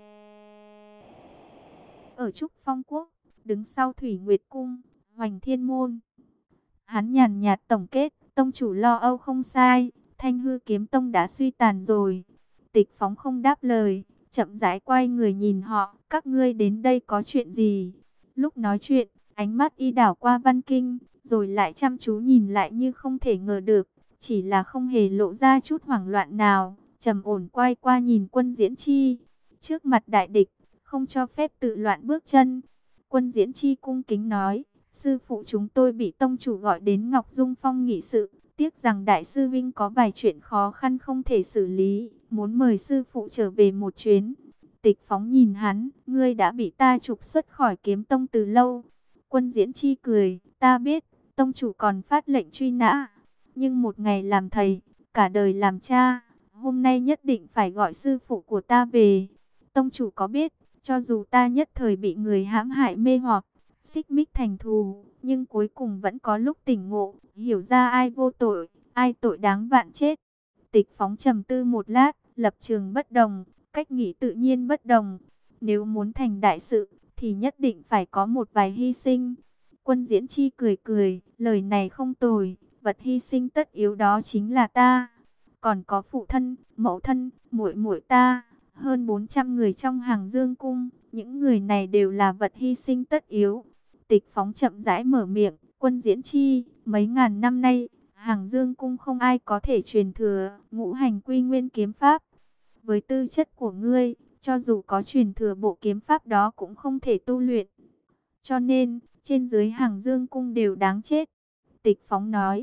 S1: Ở Trúc Phong Quốc, đứng sau Thủy Nguyệt Cung, Hoành Thiên Môn. Hắn nhàn nhạt tổng kết, tông chủ lo âu không sai, Thanh Hư Kiếm Tông đã suy tàn rồi. Tịch phóng không đáp lời, chậm rãi quay người nhìn họ, các ngươi đến đây có chuyện gì? Lúc nói chuyện, ánh mắt y đảo qua Văn Kinh, rồi lại chăm chú nhìn lại như không thể ngờ được, chỉ là không hề lộ ra chút hoảng loạn nào, trầm ổn quay qua nhìn Quân Diễn Chi. Trước mặt đại địch, không cho phép tự loạn bước chân. Quân Diễn Chi cung kính nói, sư phụ chúng tôi bị tông chủ gọi đến Ngọc Dung Phong nghị sự, tiếc rằng đại sư Vinh có vài chuyện khó khăn không thể xử lý, muốn mời sư phụ trở về một chuyến. Tịch phóng nhìn hắn, ngươi đã bị ta trục xuất khỏi kiếm tông từ lâu. Quân Diễn Chi cười, ta biết, tông chủ còn phát lệnh truy nã, nhưng một ngày làm thầy, cả đời làm cha, hôm nay nhất định phải gọi sư phụ của ta về. Tông chủ có biết, cho dù ta nhất thời bị người hãm hại mê hoặc, xích mích thành thù, nhưng cuối cùng vẫn có lúc tỉnh ngộ, hiểu ra ai vô tội, ai tội đáng vạn chết. Tịch phóng trầm tư một lát, lập trường bất đồng, cách nghĩ tự nhiên bất đồng. Nếu muốn thành đại sự, thì nhất định phải có một vài hy sinh. Quân Diễn Chi cười cười, lời này không tồi, vật hy sinh tất yếu đó chính là ta. Còn có phụ thân, mẫu thân, muội muội ta, hơn bốn trăm người trong Hàng Dương Cung, những người này đều là vật hy sinh tất yếu. Tịch phóng chậm rãi mở miệng, Quân Diễn Chi, mấy ngàn năm nay, Hàng Dương Cung không ai có thể truyền thừa ngũ hành quy nguyên kiếm pháp. Với tư chất của ngươi, cho dù có truyền thừa bộ kiếm pháp đó cũng không thể tu luyện. Cho nên, trên dưới Hàng Dương Cung đều đáng chết. Tịch phóng nói,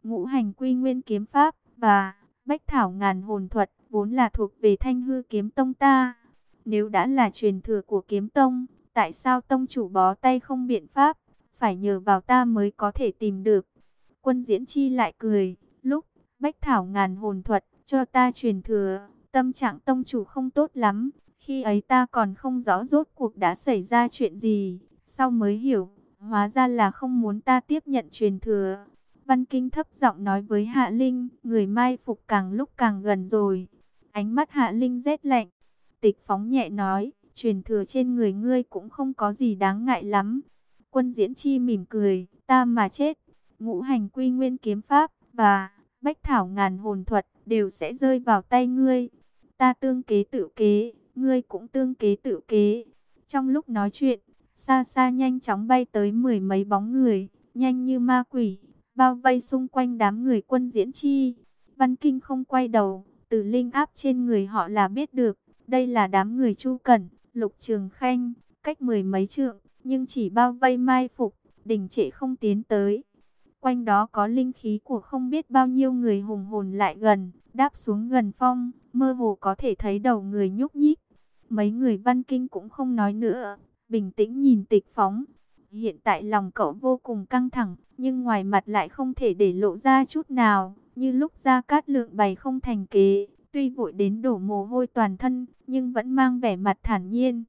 S1: Ngũ hành quy nguyên kiếm pháp và bách thảo ngàn hồn thuật vốn là thuộc về Thanh Hư kiếm tông ta. Nếu đã là truyền thừa của kiếm tông, tại sao tông chủ bó tay không biện pháp, phải nhờ vào ta mới có thể tìm được? Quân Diễn Chi lại cười, lúc bách thảo ngàn hồn thuật cho ta truyền thừa, tâm trạng tông chủ không tốt lắm. Khi ấy ta còn không rõ rốt cuộc đã xảy ra chuyện gì, sau mới hiểu, hóa ra là không muốn ta tiếp nhận truyền thừa. Văn Kinh thấp giọng nói với Hạ Linh, người mai phục càng lúc càng gần rồi. Ánh mắt Hạ Linh rét lạnh. Tịch Phóng nhẹ nói, truyền thừa trên người ngươi cũng không có gì đáng ngại lắm. Quân Diễn Chi mỉm cười, ta mà chết, ngũ hành quy nguyên kiếm pháp và bách thảo ngàn hồn thuật đều sẽ rơi vào tay ngươi. Ta tương kế tự kế, ngươi cũng tương kế tự kế. Trong lúc nói chuyện, xa xa nhanh chóng bay tới mười mấy bóng người, nhanh như ma quỷ, bao vây xung quanh đám người Quân Diễn Chi. Văn Kinh không quay đầu, từ linh áp trên người họ là biết được, đây là đám người Chu Cẩn, Lục Trường Khanh, cách mười mấy trượng, nhưng chỉ bao vây mai phục, đình trệ không tiến tới. Quanh đó có linh khí của không biết bao nhiêu người hùng hồn lại gần, đáp xuống gần phong, mơ hồ có thể thấy đầu người nhúc nhích. Mấy người Văn Kinh cũng không nói nữa, bình tĩnh nhìn Tịch Phóng. Hiện tại lòng cậu vô cùng căng thẳng, nhưng ngoài mặt lại không thể để lộ ra chút nào, như lúc Gia Cát Lượng bày không thành kế, tuy vội đến đổ mồ hôi toàn thân, nhưng vẫn mang vẻ mặt thản nhiên.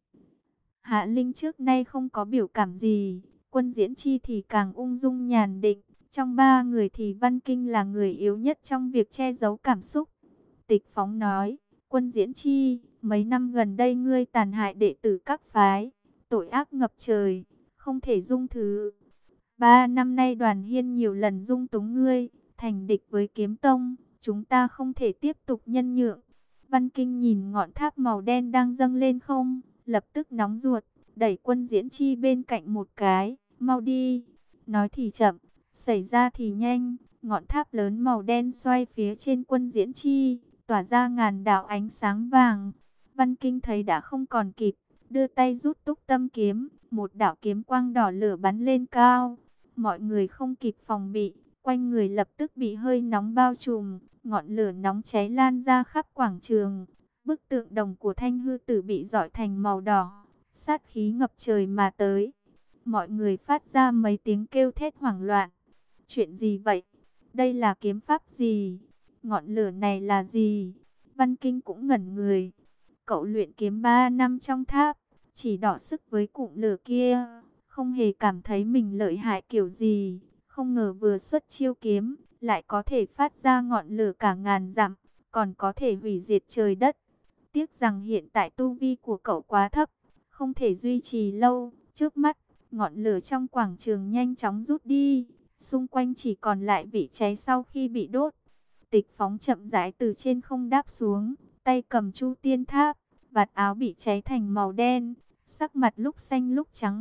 S1: Hạ Linh trước nay không có biểu cảm gì, Quân Diễn Chi thì càng ung dung nhàn định. Trong ba người thì Văn Kinh là người yếu nhất trong việc che giấu cảm xúc. Tịch Phóng nói, Quân Diễn Chi, mấy năm gần đây ngươi tàn hại đệ tử các phái, tội ác ngập trời, không thể dung thứ. Ba năm nay Đoàn Hiên nhiều lần dung túng ngươi, thành địch với kiếm tông, chúng ta không thể tiếp tục nhân nhượng. Văn Kinh nhìn ngọn tháp màu đen đang dâng lên không, lập tức nóng ruột, đẩy Quân Diễn Chi bên cạnh một cái, mau đi. Nói thì chậm, xảy ra thì nhanh, ngọn tháp lớn màu đen xoay phía trên Quân Diễn Chi, tỏa ra ngàn đạo ánh sáng vàng. Văn Kinh thấy đã không còn kịp, đưa tay rút Túc Tâm kiếm, một đạo kiếm quang đỏ lửa bắn lên cao. Mọi người không kịp phòng bị, quanh người lập tức bị hơi nóng bao trùm, ngọn lửa nóng cháy lan ra khắp quảng trường. Bức tượng đồng của Thanh Hư Tử bị rọi thành màu đỏ, sát khí ngập trời mà tới. Mọi người phát ra mấy tiếng kêu thét hoảng loạn. Chuyện gì vậy? Đây là kiếm pháp gì? Ngọn lửa này là gì? Văn Kinh cũng ngẩn người. Cậu luyện kiếm ba năm trong tháp, chỉ đọ sức với cụm lửa kia, không hề cảm thấy mình lợi hại kiểu gì. Không ngờ vừa xuất chiêu kiếm, lại có thể phát ra ngọn lửa cả ngàn dặm, còn có thể hủy diệt trời đất. Tiếc rằng hiện tại tu vi của cậu quá thấp, không thể duy trì lâu. Trước mắt, ngọn lửa trong quảng trường nhanh chóng rút đi. Xung quanh chỉ còn lại vị cháy sau khi bị đốt. Tịch Phóng chậm rãi từ trên không đáp xuống, tay cầm Chu Tiên Tháp, vạt áo bị cháy thành màu đen, sắc mặt lúc xanh lúc trắng.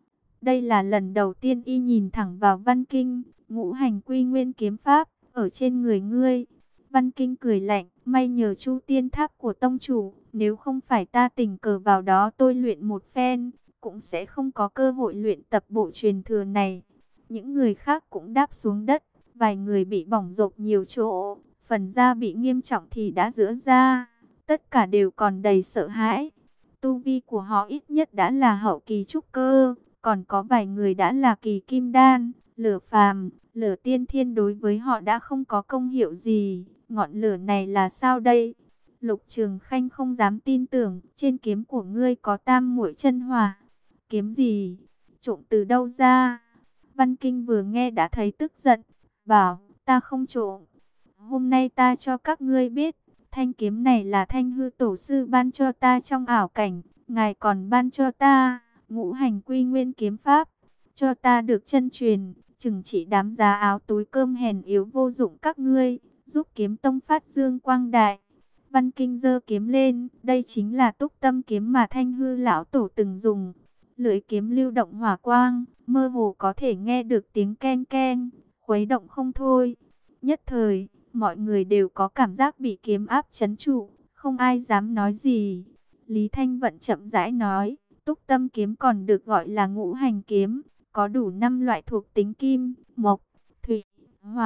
S1: Đây là lần đầu tiên y nhìn thẳng vào Văn Kinh, ngũ hành quy nguyên kiếm pháp, ở trên người ngươi. Văn Kinh cười lạnh, may nhờ Chu Tiên Tháp của tông chủ, nếu không phải ta tình cờ vào đó tôi luyện một phen, cũng sẽ không có cơ hội luyện tập bộ truyền thừa này. Những người khác cũng đáp xuống đất, vài người bị bỏng rộp nhiều chỗ, phần da bị nghiêm trọng thì đã rữa ra, tất cả đều còn đầy sợ hãi. Tu vi của họ ít nhất đã là hậu kỳ trúc cơ, còn có vài người đã là kỳ kim đan, lửa phàm, lửa tiên thiên đối với họ đã không có công hiệu gì. Ngọn lửa này là sao đây? Lục Trường Khanh không dám tin tưởng, trên kiếm của ngươi có tam muội chân hỏa. Kiếm gì? Trộm từ đâu ra? Văn Kinh vừa nghe đã thấy tức giận, bảo, ta không trộm. Hôm nay ta cho các ngươi biết, thanh kiếm này là Thanh Hư tổ sư ban cho ta trong ảo cảnh, ngài còn ban cho ta ngũ hành quy nguyên kiếm pháp, cho ta được chân truyền, chừng trị đám giá áo túi cơm hèn yếu vô dụng các ngươi, giúp kiếm tông phát dương quang đại. Văn Kinh giơ kiếm lên, đây chính là Túc Tâm kiếm mà Thanh Hư lão tổ từng dùng. Lưỡi kiếm lưu động hỏa quang, mơ hồ có thể nghe được tiếng ken ken, khuấy động không thôi. Nhất thời, mọi người đều có cảm giác bị kiếm áp trấn trụ, không ai dám nói gì. Lý Thanh Vận chậm rãi nói, Túc Tâm kiếm còn được gọi là ngũ hành kiếm, có đủ năm loại thuộc tính kim, mộc, thủy, hỏa,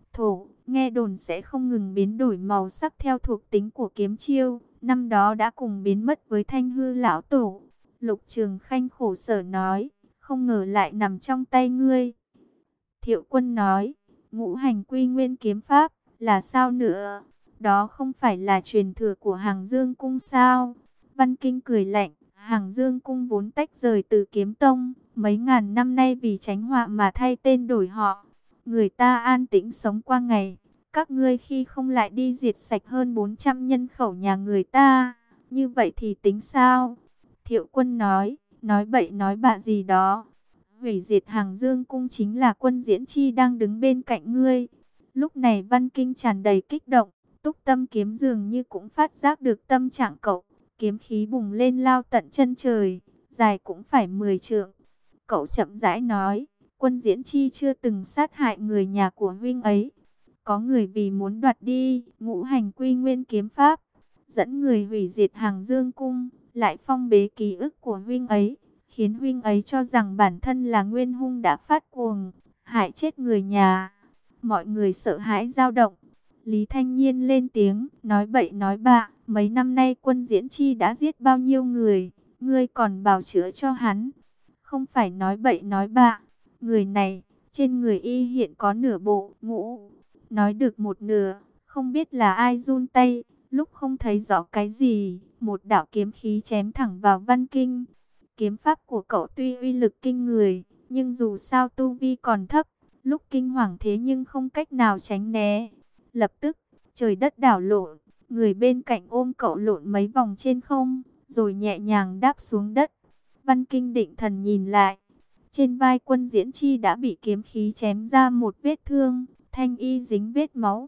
S1: thổ, nghe đồn sẽ không ngừng biến đổi màu sắc theo thuộc tính của kiếm chiêu, năm đó đã cùng biến mất với Thanh hư lão tổ. Lục Trường Khanh khổ sở nói, không ngờ lại nằm trong tay ngươi. Thiệu Quân nói, ngũ hành quy nguyên kiếm pháp, là sao nữa? Đó không phải là truyền thừa của Hàng Dương Cung sao? Văn Kinh cười lạnh, Hàng Dương Cung vốn tách rời từ Kiếm Tông, mấy ngàn năm nay vì tránh họa mà thay tên đổi họ. Người ta an tĩnh sống qua ngày, các ngươi khi không lại đi diệt sạch hơn bốn trăm nhân khẩu nhà người ta, như vậy thì tính sao? Thiệu Quân nói, nói bậy nói bạ gì đó. Hủy diệt Hàng Dương Cung chính là Quân Diễn Chi đang đứng bên cạnh ngươi. Lúc này Văn Kinh tràn đầy kích động, Túc Tâm kiếm dường như cũng phát giác được tâm trạng cậu. Kiếm khí bùng lên lao tận chân trời, dài cũng phải mười trượng. Cậu chậm rãi nói, Quân Diễn Chi chưa từng sát hại người nhà của huynh ấy. Có người vì muốn đoạt đi ngũ hành quy nguyên kiếm pháp, dẫn người hủy diệt Hàng Dương Cung, lại phong bế ký ức của huynh ấy, khiến huynh ấy cho rằng bản thân là nguyên hung đã phát cuồng, hại chết người nhà. Mọi người sợ hãi dao động. Lý Thanh Nhiên lên tiếng, nói bậy nói bạ, mấy năm nay Quân Diễn Chi đã giết bao nhiêu người, ngươi còn bào chữa cho hắn. Không phải nói bậy nói bạ, người này, trên người y hiện có nửa bộ ngũ. Nói được một nửa, không biết là ai run tay, lúc không thấy rõ cái gì, một đạo kiếm khí chém thẳng vào Văn Kinh. Kiếm pháp của cậu tuy uy lực kinh người, nhưng dù sao tu vi còn thấp, lúc kinh hoàng thế nhưng không cách nào tránh né. Lập tức, trời đất đảo lộn, người bên cạnh ôm cậu lộn mấy vòng trên không, rồi nhẹ nhàng đáp xuống đất. Văn Kinh định thần nhìn lại, trên vai Quân Diễn Chi đã bị kiếm khí chém ra một vết thương, thanh y dính vết máu.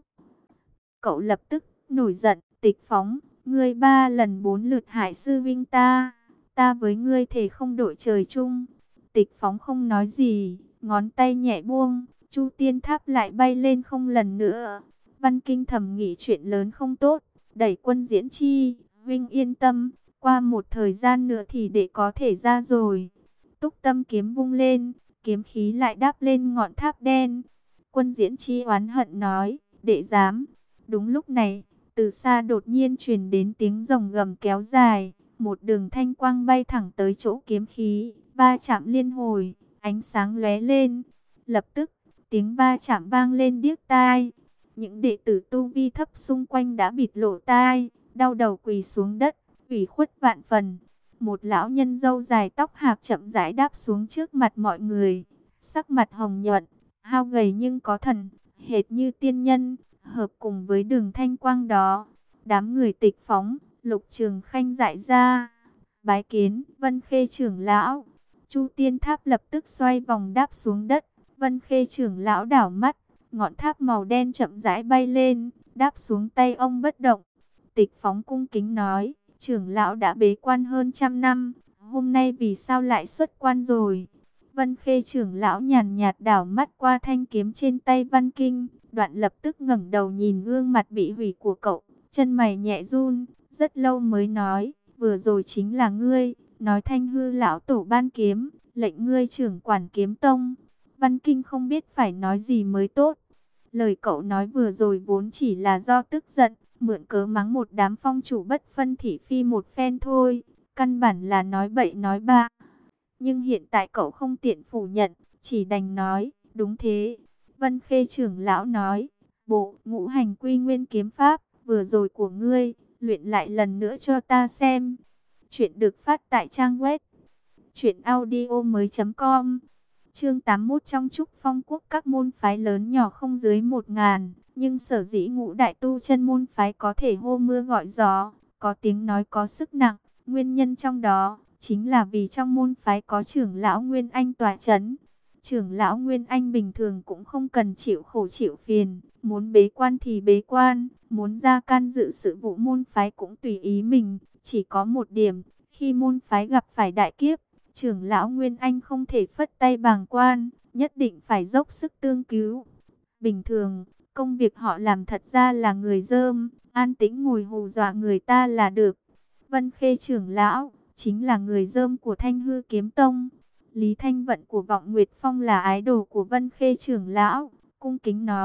S1: Cậu lập tức nổi giận, Tịch Phóng, ngươi ba lần bốn lượt hại sư vinh ta, ta với ngươi thể không đội trời chung. Tịch Phóng không nói gì, ngón tay nhẹ buông, Chu Tiên Tháp lại bay lên không lần nữa. Văn Kinh thầm nghĩ chuyện lớn không tốt, đẩy Quân Diễn Chi, huynh yên tâm, qua một thời gian nữa thì đệ có thể ra rồi. Túc Tâm kiếm vung lên, kiếm khí lại đáp lên ngọn tháp đen. Quân Diễn Chi oán hận nói, đệ dám. Đúng lúc này, từ xa đột nhiên truyền đến tiếng rồng gầm kéo dài, một đường thanh quang bay thẳng tới chỗ kiếm khí, va chạm liên hồi, ánh sáng lóe lên. Lập tức, tiếng va chạm vang lên điếc tai. Những đệ tử tu vi thấp xung quanh đã bịt lỗ tai, đau đầu quỳ xuống đất, ủy khuất vạn phần. Một lão nhân râu dài tóc hạc chậm rãi đáp xuống trước mặt mọi người, sắc mặt hồng nhuận, hao gầy nhưng có thần, hệt như tiên nhân, hợp cùng với đường thanh quang đó. Đám người Tịch Phóng, Lục Trường Khanh dại ra, bái kiến Vân Khê trưởng lão. Chu Tiên Tháp lập tức xoay vòng đáp xuống đất. Vân Khê trưởng lão đảo mắt, ngọn tháp màu đen chậm rãi bay lên, đáp xuống tay ông bất động. Tịch Phóng cung kính nói, trưởng lão đã bế quan hơn trăm năm, hôm nay vì sao lại xuất quan rồi? Vân Khê trưởng lão nhàn nhạt đảo mắt qua thanh kiếm trên tay Văn Kinh, đoạn lập tức ngẩng đầu nhìn gương mặt bị hủy của cậu, chân mày nhẹ run, rất lâu mới nói, vừa rồi chính là ngươi, nói Thanh hư lão tổ ban kiếm, lệnh ngươi trưởng quản kiếm tông. Văn Kinh không biết phải nói gì mới tốt. Lời cậu nói vừa rồi vốn chỉ là do tức giận, mượn cớ mắng một đám phong chủ bất phân thị phi một phen thôi, căn bản là nói bậy nói bạ. Nhưng hiện tại cậu không tiện phủ nhận, chỉ đành nói, đúng thế. Vân Khê trưởng lão nói, bộ ngũ hành quy nguyên kiếm pháp, vừa rồi của ngươi, luyện lại lần nữa cho ta xem. Chuyện được phát tại trang web truyện audio mới chấm com. Chương tám mươi mốt trong Trúc Phong Quốc các môn phái lớn nhỏ không dưới một ngàn, nhưng sở dĩ ngũ đại tu chân môn phái có thể hô mưa gọi gió, có tiếng nói có sức nặng, nguyên nhân trong đó chính là vì trong môn phái có trưởng lão Nguyên Anh tọa chấn. Trưởng lão Nguyên Anh bình thường cũng không cần chịu khổ chịu phiền, muốn bế quan thì bế quan, muốn ra can dự sự vụ môn phái cũng tùy ý mình, chỉ có một điểm, khi môn phái gặp phải đại kiếp, trưởng lão Nguyên Anh không thể phất tay bàng quan, nhất định phải dốc sức tương cứu. Bình thường, công việc họ làm thật ra là người dơm, an tĩnh ngồi hù dọa người ta là được. Vân Khê trưởng lão chính là người dơm của Thanh hư kiếm tông. Lý Thanh Vận của Vọng Nguyệt Phong là ái đồ của Vân Khê trưởng lão, cung kính nói,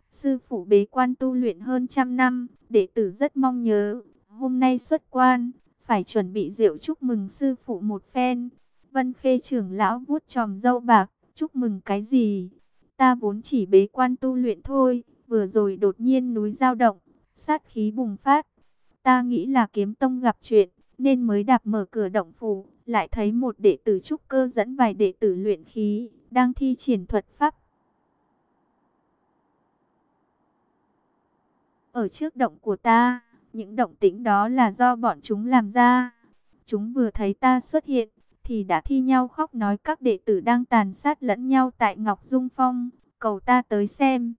S1: Sư phụ bế quan tu luyện hơn trăm năm, đệ tử rất mong nhớ. Hôm nay xuất quan, phải chuẩn bị rượu chúc mừng sư phụ một phen. Vân Khê trưởng lão vuốt chòm râu bạc, chúc mừng cái gì? Ta vốn chỉ bế quan tu luyện thôi, vừa rồi đột nhiên núi dao động, sát khí bùng phát. Ta nghĩ là kiếm tông gặp chuyện, nên mới đạp mở cửa động phủ, lại thấy một đệ tử trúc cơ dẫn vài đệ tử luyện khí, đang thi triển thuật pháp. Ở trước động của ta, những động tĩnh đó là do bọn chúng làm ra. Chúng vừa thấy ta xuất hiện, thì đã thi nhau khóc nói các đệ tử đang tàn sát lẫn nhau tại Ngọc Dung Phong, cầu ta tới xem.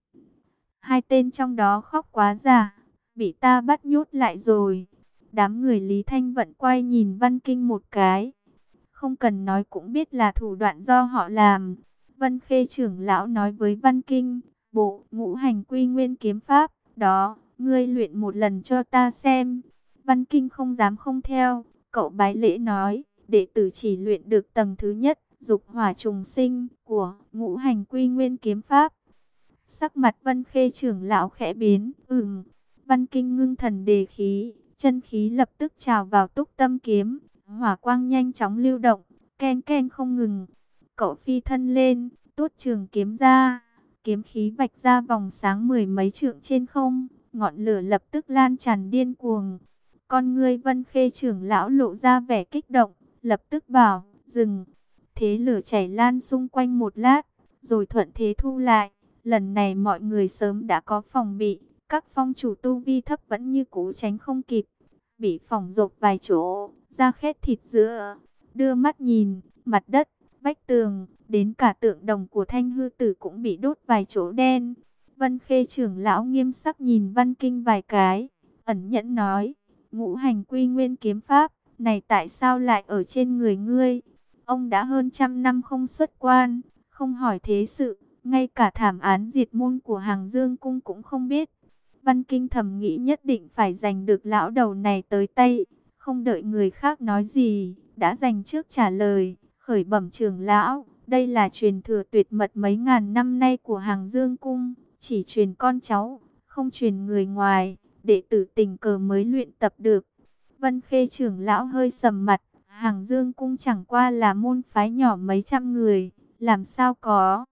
S1: Hai tên trong đó khóc quá già, bị ta bắt nhốt lại rồi. Đám người Lý Thanh Vận quay nhìn Văn Kinh một cái. Không cần nói cũng biết là thủ đoạn do họ làm. Vân Khê trưởng lão nói với Văn Kinh, bộ ngũ hành quy nguyên kiếm pháp, đó, ngươi luyện một lần cho ta xem. Văn Kinh không dám không theo, cậu bái lễ nói, đệ tử chỉ luyện được tầng thứ nhất, dục hỏa trùng sinh của ngũ hành quy nguyên kiếm pháp. Sắc mặt Vân Khê trưởng lão khẽ biến, ừm. Văn Kinh ngưng thần đề khí, chân khí lập tức trào vào túc tâm kiếm, hỏa quang nhanh chóng lưu động, ken ken không ngừng. Cậu phi thân lên, tuốt trường kiếm ra, kiếm khí vạch ra vòng sáng mười mấy trượng trên không, ngọn lửa lập tức lan tràn điên cuồng. Con ngươi Vân Khê trưởng lão lộ ra vẻ kích động, lập tức bảo, dừng. Thế lửa chảy lan xung quanh một lát, rồi thuận thế thu lại. Lần này mọi người sớm đã có phòng bị, các phong chủ tu vi thấp vẫn như cũ tránh không kịp, bị phỏng rộp vài chỗ, da khét thịt giữa. Đưa mắt nhìn, mặt đất, vách tường, đến cả tượng đồng của Thanh Hư Tử cũng bị đốt vài chỗ đen. Vân Khê trưởng lão nghiêm sắc nhìn Văn Kinh vài cái, ẩn nhẫn nói, ngũ hành quy nguyên kiếm pháp, này tại sao lại ở trên người ngươi? Ông đã hơn trăm năm không xuất quan, không hỏi thế sự, ngay cả thảm án diệt môn của Hàng Dương Cung cũng không biết. Văn Kinh thầm nghĩ nhất định phải giành được lão đầu này tới tay, không đợi người khác nói gì, đã dành trước trả lời, khởi bẩm trưởng lão, đây là truyền thừa tuyệt mật mấy ngàn năm nay của Hàng Dương Cung, chỉ truyền con cháu, không truyền người ngoài, đệ tử tình cờ mới luyện tập được. Vân Khê trưởng lão hơi sầm mặt, Hàng Dương Cung chẳng qua là môn phái nhỏ mấy trăm người, làm sao có.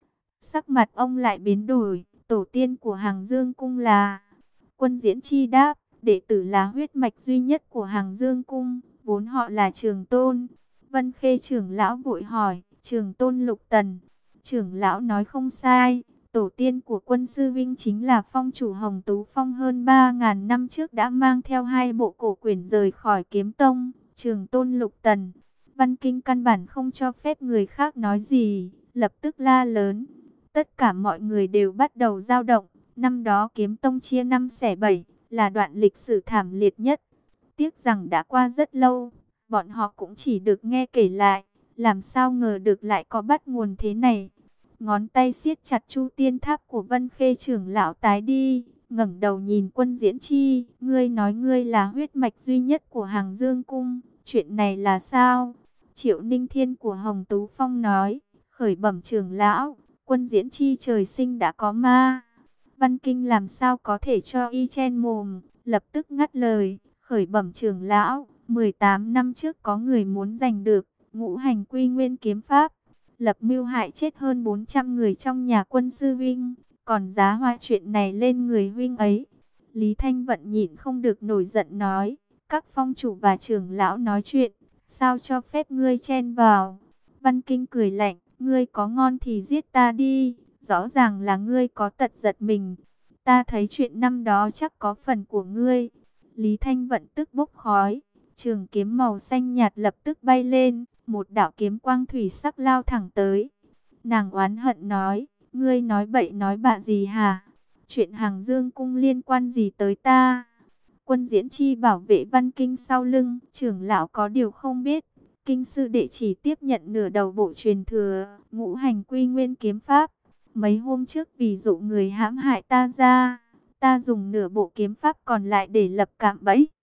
S1: Sắc mặt ông lại biến đổi, tổ tiên của Hàng Dương Cung là Quân Diễn Chi đáp, đệ tử là huyết mạch duy nhất của Hàng Dương Cung, vốn họ là Trường Tôn. Vân Khê trưởng lão vội hỏi, Trường Tôn Lục Tần. Trưởng lão nói không sai, tổ tiên của Quân sư vinh chính là phong chủ Hồng Tú Phong hơn ba ngàn năm trước đã mang theo hai bộ cổ quyển rời khỏi Kiếm Tông. Trường Tôn Lục Tần. Văn Kinh căn bản không cho phép người khác nói gì, lập tức la lớn. Tất cả mọi người đều bắt đầu dao động. Năm đó Kiếm Tông chia năm xẻ bảy, là đoạn lịch sử thảm liệt nhất. Tiếc rằng đã qua rất lâu, bọn họ cũng chỉ được nghe kể lại. Làm sao ngờ được lại có bắt nguồn thế này. Ngón tay siết chặt Chu Tiên Tháp của Vân Khê trưởng lão tái đi, ngẩng đầu nhìn Quân Diễn Chi. Ngươi nói ngươi là huyết mạch duy nhất của Hàng Dương Cung, chuyện này là sao? Triệu Ninh Thiên của Hồng Tú Phong nói, khởi bẩm trưởng lão, Quân Diễn Chi trời sinh đã có ma. Văn Kinh làm sao có thể cho y chen mồm, lập tức ngắt lời, khởi bẩm trưởng lão, mười tám năm trước có người muốn giành được ngũ hành quy nguyên kiếm pháp, lập mưu hại chết hơn bốn trăm người trong nhà Quân sư Vinh, còn giá hoa chuyện này lên người huynh ấy. Lý Thanh Vận nhịn không được nổi giận nói, các phong chủ và trưởng lão nói chuyện, sao cho phép ngươi chen vào? Văn Kinh cười lạnh, ngươi có ngon thì giết ta đi, rõ ràng là ngươi có tật giật mình. Ta thấy chuyện năm đó chắc có phần của ngươi. Lý Thanh Vận tức bốc khói, trường kiếm màu xanh nhạt lập tức bay lên, một đạo kiếm quang thủy sắc lao thẳng tới. Nàng oán hận nói, ngươi nói bậy nói bạ gì hả? Chuyện Hàng Dương Cung liên quan gì tới ta? Quân Diễn Chi bảo vệ Văn Kinh sau lưng, trưởng lão có điều không biết. Kinh sư đệ chỉ tiếp nhận nửa đầu bộ truyền thừa, ngũ hành quy nguyên kiếm pháp. Mấy hôm trước vì dụ người hãm hại ta ra, ta dùng nửa bộ kiếm pháp còn lại để lập cạm bẫy.